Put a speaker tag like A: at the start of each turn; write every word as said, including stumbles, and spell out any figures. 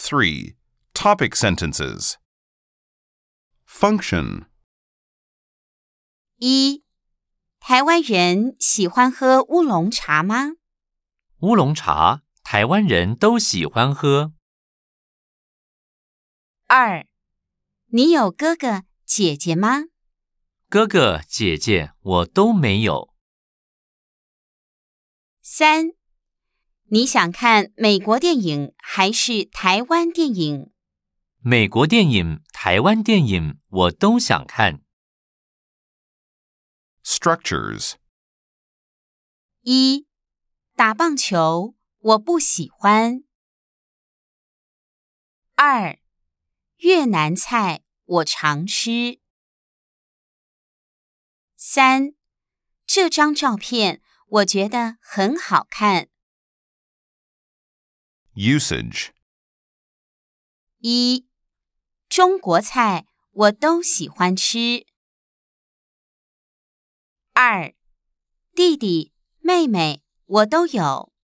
A: three. Topic sentences. Function.
B: 一、台湾人喜欢喝乌龙茶吗？
C: 乌龙茶，台湾人都喜欢喝。
B: 二、你有哥哥姐姐吗？
C: 哥哥姐姐我都没有。
B: 三、你想看美国电影还是台湾电影？
C: 美国电影、台湾电影我都想看。
A: Structures.
B: 一、打棒球，我不喜欢。二、越南菜我常吃。三、这张照片我觉得很好看。
A: Usage.
B: 一、中国菜我都喜欢吃。二、弟弟、妹妹我都有。